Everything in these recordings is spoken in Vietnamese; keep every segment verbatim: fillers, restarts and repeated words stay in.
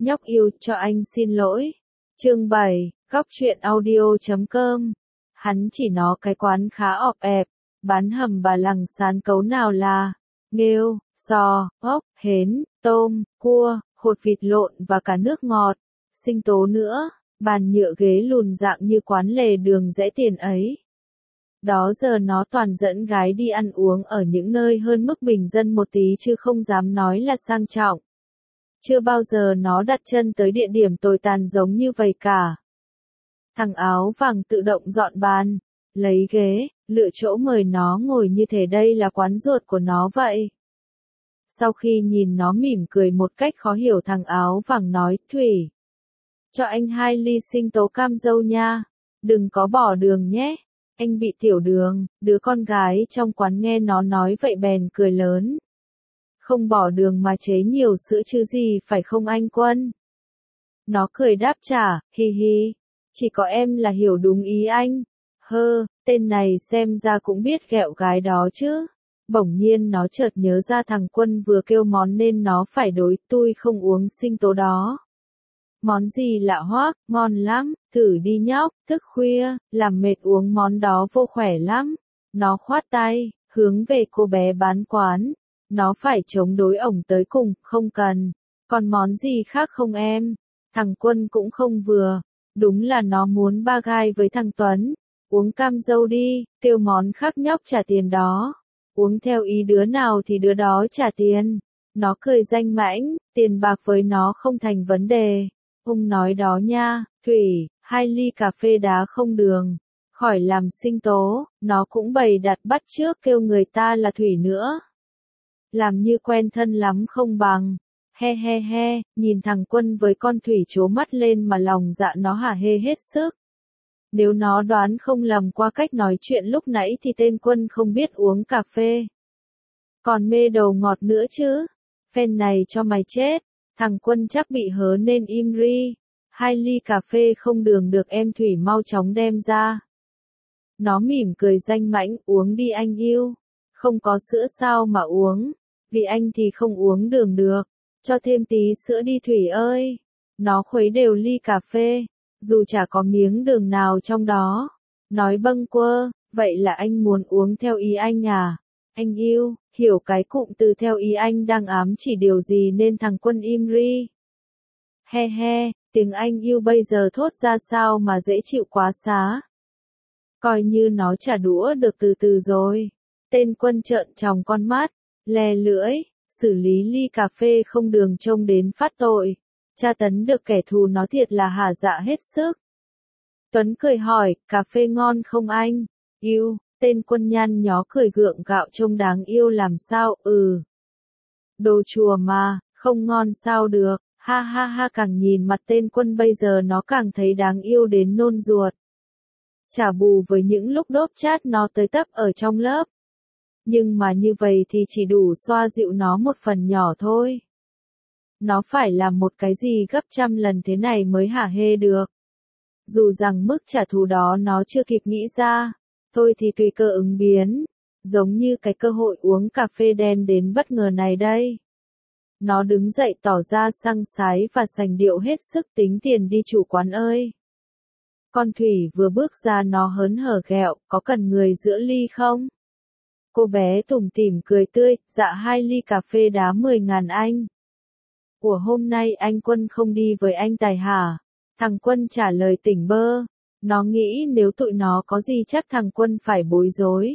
Nhóc yêu, cho anh xin lỗi. Chương bảy, góc truyện audio chấm com. Hắn chỉ nó cái quán khá ọp ẹp, bán hầm bà lằng sán cấu nào là nghêu, sò, ốc, hến, tôm, cua, hột vịt lộn và cả nước ngọt, sinh tố nữa, bàn nhựa ghế lùn dạng như quán lề đường rẽ tiền ấy. Đó giờ nó toàn dẫn gái đi ăn uống ở những nơi hơn mức bình dân một tí chứ không dám nói là sang trọng. Chưa bao giờ nó đặt chân tới địa điểm tồi tàn giống như vậy cả. Thằng áo vàng tự động dọn bàn, lấy ghế, lựa chỗ mời nó ngồi như thể đây là quán ruột của nó vậy. Sau khi nhìn nó mỉm cười một cách khó hiểu, thằng áo vàng nói, Thủy, cho anh hai ly sinh tố cam dâu nha, đừng có bỏ đường nhé, anh bị tiểu đường. Đứa con gái trong quán nghe nó nói vậy bèn cười lớn. Không bỏ đường mà chế nhiều sữa chứ gì phải không anh Quân? Nó cười đáp trả, hi hi, chỉ có em là hiểu đúng ý anh. Hơ, tên này xem ra cũng biết ghẹo gái đó chứ. Bỗng nhiên nó chợt nhớ ra thằng Quân vừa kêu món nên nó phải đối, tui không uống sinh tố đó. Món gì lạ hoắc, ngon lắm, thử đi nhóc, thức khuya, làm mệt uống món đó vô khỏe lắm. Nó khoát tay, hướng về cô bé bán quán. Nó phải chống đối ổng tới cùng, không cần. Còn món gì khác không em? Thằng Quân cũng không vừa. Đúng là nó muốn ba gai với thằng Tuấn. Uống cam dâu đi, kêu món khác nhóc trả tiền đó. Uống theo ý đứa nào thì đứa đó trả tiền. Nó cười danh mãnh, tiền bạc với nó không thành vấn đề. Ông nói đó nha, Thủy, hai ly cà phê đá không đường. Khỏi làm sinh tố, nó cũng bày đặt bắt chước kêu người ta là Thủy nữa. Làm như quen thân lắm không bằng. He he he, nhìn thằng Quân với con Thủy trố mắt lên mà lòng dạ nó hả hê hết sức. Nếu nó đoán không lầm qua cách nói chuyện lúc nãy thì tên Quân không biết uống cà phê. Còn mê đầu ngọt nữa chứ. Phen này cho mày chết. Thằng Quân chắc bị hớ nên im ri. Hai ly cà phê không đường được em Thủy mau chóng đem ra. Nó mỉm cười danh mãnh, uống đi anh yêu. Không có sữa sao mà uống. Vì anh thì không uống đường được. Cho thêm tí sữa đi Thủy ơi. Nó khuấy đều ly cà phê. Dù chả có miếng đường nào trong đó. Nói bâng quơ, vậy là anh muốn uống theo ý anh à? Anh yêu, hiểu cái cụm từ theo ý anh đang ám chỉ điều gì nên thằng Quân im ri. He he, tiếng anh yêu bây giờ thốt ra sao mà dễ chịu quá xá. Coi như nó trả đũa được từ từ rồi. Tên Quân trợn tròng con mắt, lè lưỡi, xử lý ly cà phê không đường trông đến phát tội. Tra tấn được kẻ thù nó thiệt là hả dạ hết sức. Tuấn cười hỏi, cà phê ngon không anh? Yêu, tên Quân nhăn nhó cười gượng gạo trông đáng yêu làm sao, ừ. Đồ chùa mà, không ngon sao được, ha ha ha, càng nhìn mặt tên Quân bây giờ nó càng thấy đáng yêu đến nôn ruột. Trả bù với những lúc đốp chát nó tới tấp ở trong lớp. Nhưng mà như vậy thì chỉ đủ xoa dịu nó một phần nhỏ thôi. Nó phải làm một cái gì gấp trăm lần thế này mới hả hê được. Dù rằng mức trả thù đó nó chưa kịp nghĩ ra, thôi thì tùy cơ ứng biến, giống như cái cơ hội uống cà phê đen đến bất ngờ này đây. Nó đứng dậy tỏ ra săng sái và sành điệu hết sức tính tiền đi chủ quán ơi. Con Thủy vừa bước ra nó hớn hở ghẹo, có cần người giữa ly không? Cô bé tủm tỉm cười tươi, dạ hai ly cà phê đá mười ngàn anh. Của hôm nay anh Quân không đi với anh Tài hả? Thằng Quân trả lời tỉnh bơ. Nó nghĩ nếu tụi nó có gì chắc thằng Quân phải bối rối.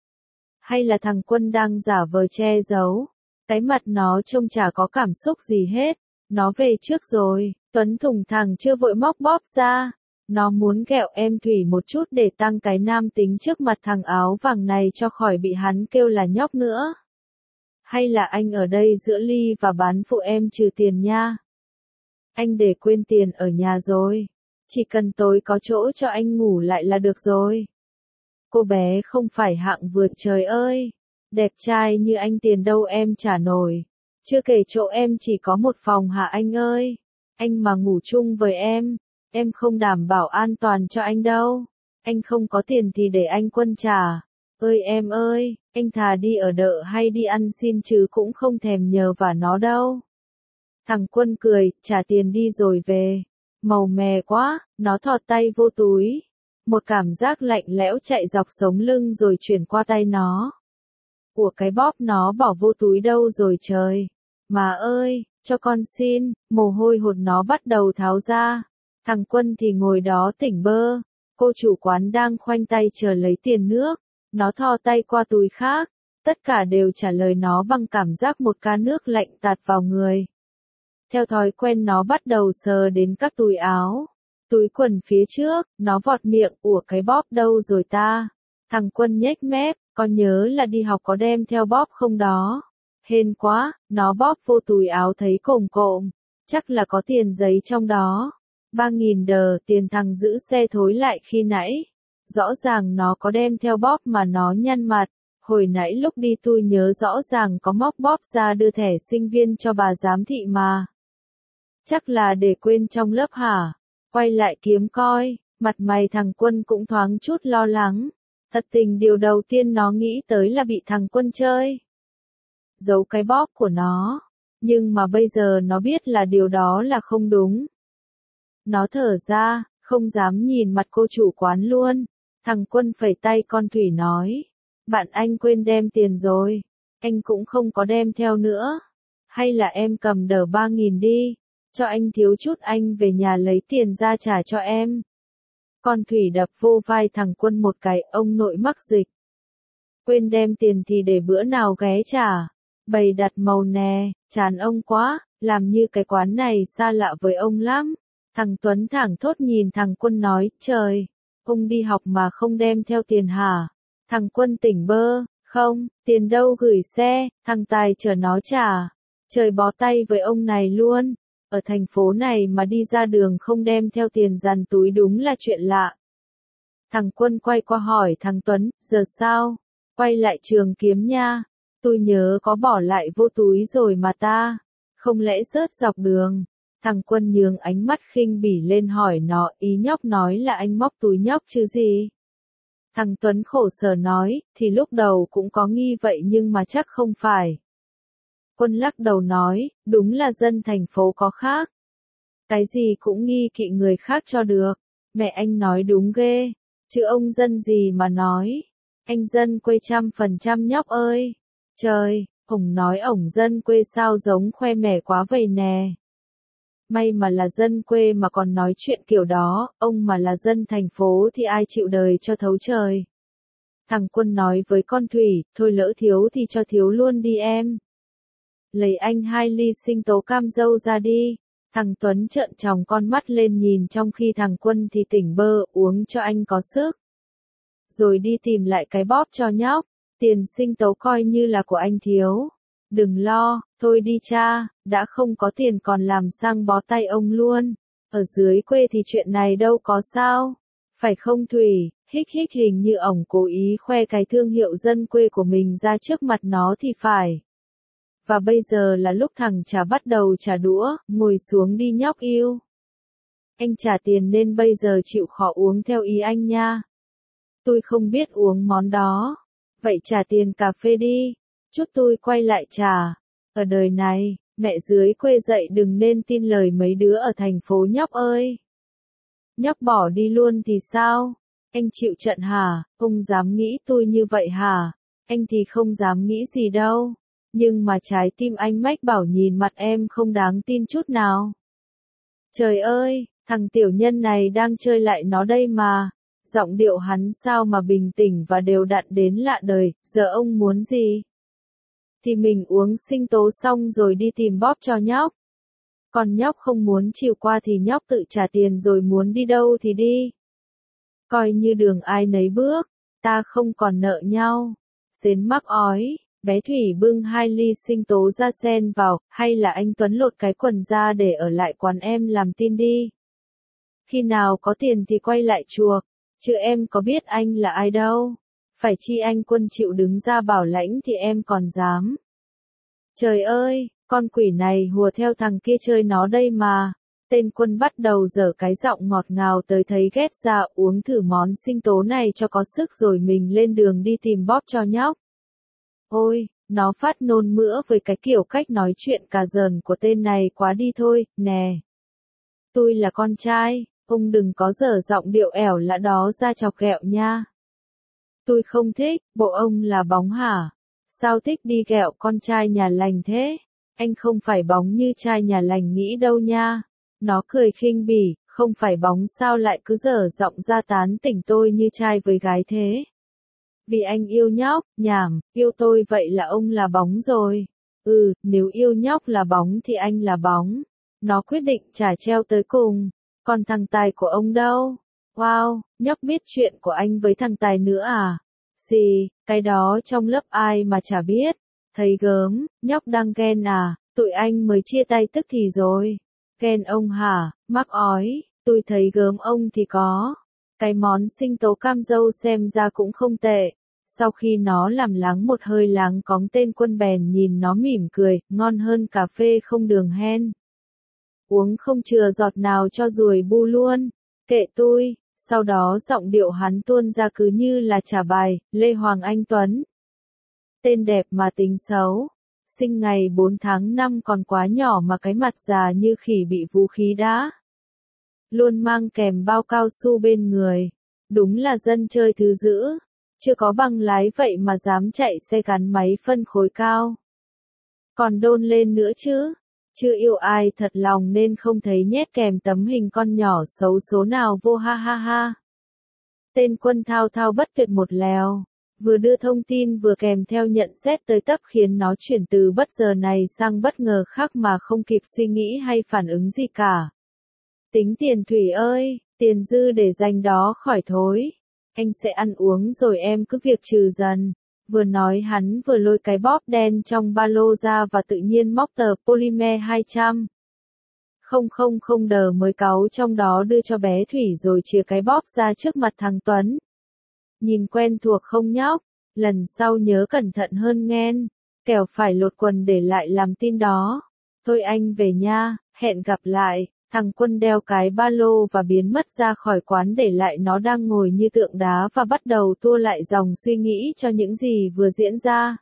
Hay là thằng Quân đang giả vờ che giấu. Cái mặt nó trông chả có cảm xúc gì hết. Nó về trước rồi. Tuấn thùng thẳng chưa vội móc bóp ra. Nó muốn ghẹo em Thủy một chút để tăng cái nam tính trước mặt thằng áo vàng này cho khỏi bị hắn kêu là nhóc nữa. Hay là anh ở đây giữa ly và bán phụ em trừ tiền nha. Anh để quên tiền ở nhà rồi. Chỉ cần tối có chỗ cho anh ngủ lại là được rồi. Cô bé không phải hạng vừa trời ơi. Đẹp trai như anh tiền đâu em trả nổi. Chưa kể chỗ em chỉ có một phòng hả anh ơi. Anh mà ngủ chung với em. Em không đảm bảo an toàn cho anh đâu. Anh không có tiền thì để anh Quân trả. Ơi em ơi, anh thà đi ở đợ hay đi ăn xin chứ cũng không thèm nhờ vả nó đâu. Thằng Quân cười, trả tiền đi rồi về. Màu mè quá, nó thọt tay vô túi. Một cảm giác lạnh lẽo chạy dọc sống lưng rồi chuyển qua tay nó. Của cái bóp nó bỏ vô túi đâu rồi trời. Mà ơi, cho con xin, mồ hôi hột nó bắt đầu tháo ra. Thằng Quân thì ngồi đó tỉnh bơ. Cô chủ quán đang khoanh tay chờ lấy tiền nước. Nó thò tay qua túi khác. Tất cả đều trả lời nó bằng cảm giác một ca nước lạnh tạt vào người. Theo thói quen nó bắt đầu sờ đến các túi áo. Túi quần phía trước, nó vọt miệng, ủa cái bóp đâu rồi ta? Thằng Quân nhếch mép, con nhớ là đi học có đem theo bóp không đó? Hên quá, nó bóp vô túi áo thấy cồm cộm, chắc là có tiền giấy trong đó. Ba nghìn đờ, tiền thằng giữ xe thối lại khi nãy. Rõ ràng nó có đem theo bóp mà nó nhăn mặt. Hồi nãy lúc đi tôi nhớ rõ ràng có móc bóp ra đưa thẻ sinh viên cho bà giám thị mà. Chắc là để quên trong lớp hả? Quay lại kiếm coi, mặt mày thằng Quân cũng thoáng chút lo lắng. Thật tình điều đầu tiên nó nghĩ tới là bị thằng Quân chơi. Giấu cái bóp của nó. Nhưng mà bây giờ nó biết là điều đó là không đúng. Nó thở ra, không dám nhìn mặt cô chủ quán luôn. Thằng Quân phẩy tay con Thủy nói. Bạn anh quên đem tiền rồi. Anh cũng không có đem theo nữa. Hay là em cầm đờ ba nghìn đi. Cho anh thiếu chút anh về nhà lấy tiền ra trả cho em. Con Thủy đập vô vai thằng Quân một cái, ông nội mắc dịch. Quên đem tiền thì để bữa nào ghé trả. Bày đặt màu nè, chán ông quá, làm như cái quán này xa lạ với ông lắm. Thằng Tuấn thẳng thốt nhìn thằng Quân nói, trời, ông đi học mà không đem theo tiền hả? Thằng Quân tỉnh bơ, không, tiền đâu gửi xe, thằng Tài chờ nó trả. Trời bó tay với ông này luôn. Ở thành phố này mà đi ra đường không đem theo tiền dàn túi đúng là chuyện lạ. Thằng Quân quay qua hỏi thằng Tuấn, giờ sao? Quay lại trường kiếm nha. Tôi nhớ có bỏ lại vô túi rồi mà ta. Không lẽ rớt dọc đường? Thằng Quân nhướng ánh mắt khinh bỉ lên hỏi nó, ý nhóc nói là anh móc túi nhóc chứ gì? Thằng Tuấn khổ sở nói, thì lúc đầu cũng có nghi vậy nhưng mà chắc không phải. Quân lắc đầu nói, đúng là dân thành phố có khác. Cái gì cũng nghi kỵ người khác cho được. Mẹ anh nói đúng ghê. Chứ ông dân gì mà nói. Anh dân quê trăm phần trăm nhóc ơi. Trời, ổng nói ổng dân quê sao giống khoe mẽ quá vậy nè. May mà là dân quê mà còn nói chuyện kiểu đó, ông mà là dân thành phố thì ai chịu đời cho thấu trời. Thằng Quân nói với con Thủy, thôi lỡ thiếu thì cho thiếu luôn đi em. Lấy anh hai ly sinh tố cam dâu ra đi. Thằng Tuấn trợn tròng con mắt lên nhìn trong khi thằng Quân thì tỉnh bơ, uống cho anh có sức. Rồi đi tìm lại cái bóp cho nhóc. Tiền sinh tố coi như là của anh thiếu. Đừng lo, thôi đi cha, đã không có tiền còn làm sang bó tay ông luôn. Ở dưới quê thì chuyện này đâu có sao. Phải không Thủy, hích hích hình như ổng cố ý khoe cái thương hiệu dân quê của mình ra trước mặt nó thì phải. Và bây giờ là lúc thằng Trà bắt đầu trả đũa, ngồi xuống đi nhóc yêu. Anh trả tiền nên bây giờ chịu khó uống theo ý anh nha. Tôi không biết uống món đó. Vậy trả tiền cà phê đi. Chút tôi quay lại trả. Ở đời này, mẹ dưới quê dạy đừng nên tin lời mấy đứa ở thành phố nhóc ơi. Nhóc bỏ đi luôn thì sao? Anh chịu trận hả? Không dám nghĩ tôi như vậy hả? Anh thì không dám nghĩ gì đâu. Nhưng mà trái tim anh mách bảo nhìn mặt em không đáng tin chút nào. Trời ơi, thằng tiểu nhân này đang chơi lại nó đây mà. Giọng điệu hắn sao mà bình tĩnh và đều đặn đến lạ đời, giờ ông muốn gì? Thì mình uống sinh tố xong rồi đi tìm bóp cho nhóc. Còn nhóc không muốn chịu qua thì nhóc tự trả tiền rồi muốn đi đâu thì đi. Coi như đường ai nấy bước, ta không còn nợ nhau. Xến mắc ói, bé Thủy bưng hai ly sinh tố ra xen vào, hay là anh Tuấn lột cái quần ra để ở lại quán em làm tin đi. Khi nào có tiền thì quay lại chuộc, chứ em có biết anh là ai đâu. Phải chi anh Quân chịu đứng ra bảo lãnh thì em còn dám. Trời ơi, con quỷ này hùa theo thằng kia chơi nó đây mà. Tên Quân bắt đầu dở cái giọng ngọt ngào tới thấy ghét ra, uống thử món sinh tố này cho có sức rồi mình lên đường đi tìm bóp cho nhóc. Ôi, Nó phát nôn mửa với cái kiểu cách nói chuyện cà dờn của tên này quá đi thôi, nè. Tôi là con trai, ông đừng có dở giọng điệu ẻo lả đó ra chọc ghẹo nha. Tôi không thích, bộ ông là bóng hả? Sao thích đi ghẹo con trai nhà lành thế? Anh không phải bóng như trai nhà lành nghĩ đâu nha. Nó cười khinh bỉ, không phải bóng sao lại cứ dở giọng ra tán tỉnh tôi như trai với gái thế. Vì anh yêu nhóc, nhảm, yêu tôi vậy là ông là bóng rồi. Ừ, nếu yêu nhóc là bóng thì anh là bóng. Nó quyết định trả treo tới cùng. Còn thằng Tài của ông đâu? Wow, nhóc biết chuyện của anh với thằng Tài nữa à? Gì, cái đó trong lớp ai mà chả biết. Thấy gớm, nhóc đang ghen à, tụi anh mới chia tay tức thì rồi. Ghen ông hả, mắc ói, tôi thấy gớm ông thì có. Cái món sinh tố cam dâu xem ra cũng không tệ. Sau khi nó làm lắng một hơi láng cóng tên Quân bèn nhìn nó mỉm cười, ngon hơn cà phê không đường hen. Uống không chừa giọt nào cho ruồi bu luôn. Kệ tôi, sau đó giọng điệu hắn tuôn ra cứ như là trả bài, Lê Hoàng Anh Tuấn. Tên đẹp mà tính xấu. Sinh ngày bốn tháng năm còn quá nhỏ mà cái mặt già như khỉ bị vũ khí đã. Luôn mang kèm bao cao su bên người. Đúng là dân chơi thứ dữ. Chưa có bằng lái vậy mà dám chạy xe gắn máy phân khối cao. Còn đôn lên nữa chứ. Chưa yêu ai thật lòng nên không thấy nhét kèm tấm hình con nhỏ xấu số nào vô ha ha ha. Tên Quân thao thao bất tuyệt một lèo. Vừa đưa thông tin vừa kèm theo nhận xét tới tấp khiến nó chuyển từ bất giờ này sang bất ngờ khác mà không kịp suy nghĩ hay phản ứng gì cả. Tính tiền Thủy ơi, tiền dư để dành đó khỏi thối. Anh sẽ ăn uống rồi em cứ việc trừ dần. Vừa nói hắn vừa lôi cái bóp đen trong ba lô ra và tự nhiên móc tờ polymer hai trăm. Không không không đờ mới cáu trong đó đưa cho bé Thủy rồi chìa cái bóp ra trước mặt thằng Tuấn. Nhìn quen thuộc không nhóc? Lần sau nhớ cẩn thận hơn nghen. Kẻo phải lột quần để lại làm tin đó. Thôi anh về nha, hẹn gặp lại. Thằng Quân đeo cái ba lô và biến mất ra khỏi quán để lại nó đang ngồi như tượng đá và bắt đầu tua lại dòng suy nghĩ cho những gì vừa diễn ra.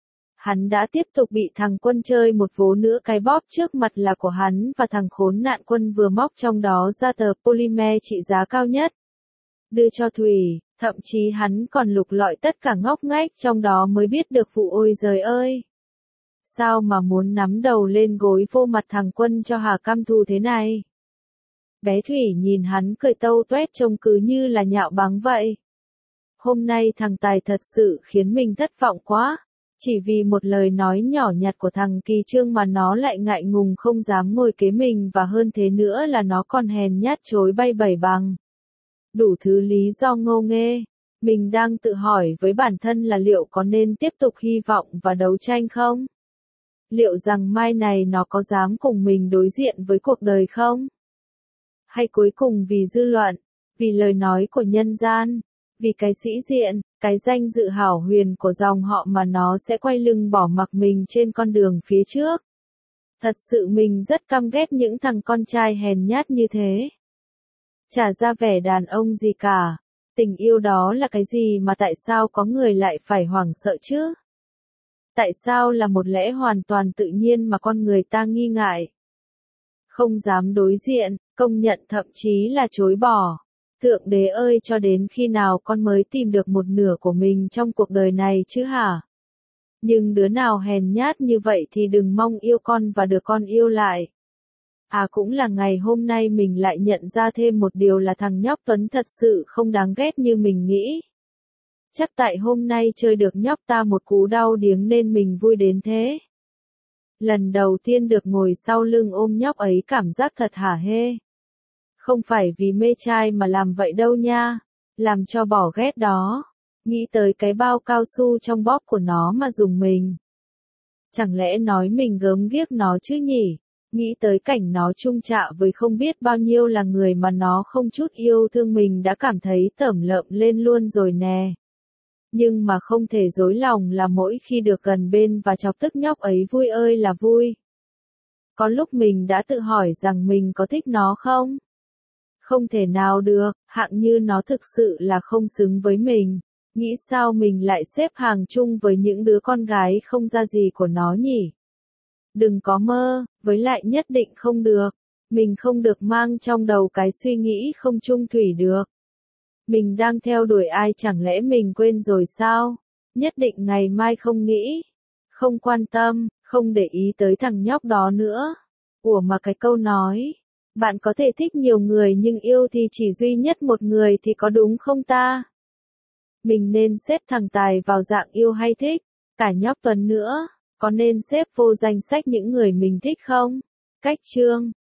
Hắn đã tiếp tục bị thằng Quân chơi một vố nữa, cái bóp trước mặt là của hắn và thằng khốn nạn Quân vừa móc trong đó ra tờ polymer trị giá cao nhất. Đưa cho Thủy, thậm chí hắn còn lục lọi tất cả ngóc ngách trong đó mới biết được vụ ôi giời ơi. Sao mà muốn nắm đầu lên gối vô mặt thằng Quân cho hà căm thù thế này? Bé Thủy nhìn hắn cười tâu tuét trông cứ như là nhạo báng vậy. Hôm nay thằng Tài thật sự khiến mình thất vọng quá. Chỉ vì một lời nói nhỏ nhặt của thằng Kỳ Trương mà nó lại ngại ngùng không dám ngồi kế mình, và hơn thế nữa là nó còn hèn nhát chối bay bảy bằng. Đủ thứ lý do ngô nghê. Mình đang tự hỏi với bản thân là liệu có nên tiếp tục hy vọng và đấu tranh không? Liệu rằng mai này nó có dám cùng mình đối diện với cuộc đời không? Hay cuối cùng vì dư luận, vì lời nói của nhân gian, vì cái sĩ diện, cái danh dự hảo huyền của dòng họ mà nó sẽ quay lưng bỏ mặc mình trên con đường phía trước? Thật sự mình rất căm ghét những thằng con trai hèn nhát như thế. Chả ra vẻ đàn ông gì cả. Tình yêu đó là cái gì mà tại sao có người lại phải hoảng sợ chứ? Tại sao là một lẽ hoàn toàn tự nhiên mà con người ta nghi ngại? Không dám đối diện, công nhận thậm chí là chối bỏ. Thượng đế ơi, cho đến khi nào con mới tìm được một nửa của mình trong cuộc đời này chứ hả? Nhưng đứa nào hèn nhát như vậy thì đừng mong yêu con và được con yêu lại. À, cũng là ngày hôm nay mình lại nhận ra thêm một điều là thằng nhóc Tuấn thật sự không đáng ghét như mình nghĩ. Chắc tại hôm nay chơi được nhóc ta một cú đau điếng nên mình vui đến thế. Lần đầu tiên được ngồi sau lưng ôm nhóc ấy cảm giác thật hả hê. Không phải vì mê trai mà làm vậy đâu nha. Làm cho bỏ ghét đó. Nghĩ tới cái bao cao su trong bóp của nó mà dùng mình. Chẳng lẽ nói mình gớm ghiếc nó chứ nhỉ? Nghĩ tới cảnh nó chung chạ với không biết bao nhiêu là người mà nó không chút yêu thương mình đã cảm thấy tởm lợm lên luôn rồi nè. Nhưng mà không thể dối lòng là mỗi khi được gần bên và chọc tức nhóc ấy vui ơi là vui. Có lúc mình đã tự hỏi rằng mình có thích nó không? Không thể nào được, hạng như nó thực sự là không xứng với mình. Nghĩ sao mình lại xếp hàng chung với những đứa con gái không ra gì của nó nhỉ? Đừng có mơ, với lại nhất định không được. Mình không được mang trong đầu cái suy nghĩ không chung thủy được. Mình đang theo đuổi ai chẳng lẽ mình quên rồi sao? Nhất định ngày mai không nghĩ, không quan tâm, không để ý tới thằng nhóc đó nữa. Ủa mà cái câu nói, bạn có thể thích nhiều người nhưng yêu thì chỉ duy nhất một người thì có đúng không ta? Mình nên xếp thằng Tài vào dạng yêu hay thích? Cả nhóc Tuấn nữa, có nên xếp vô danh sách những người mình thích không? Cách chương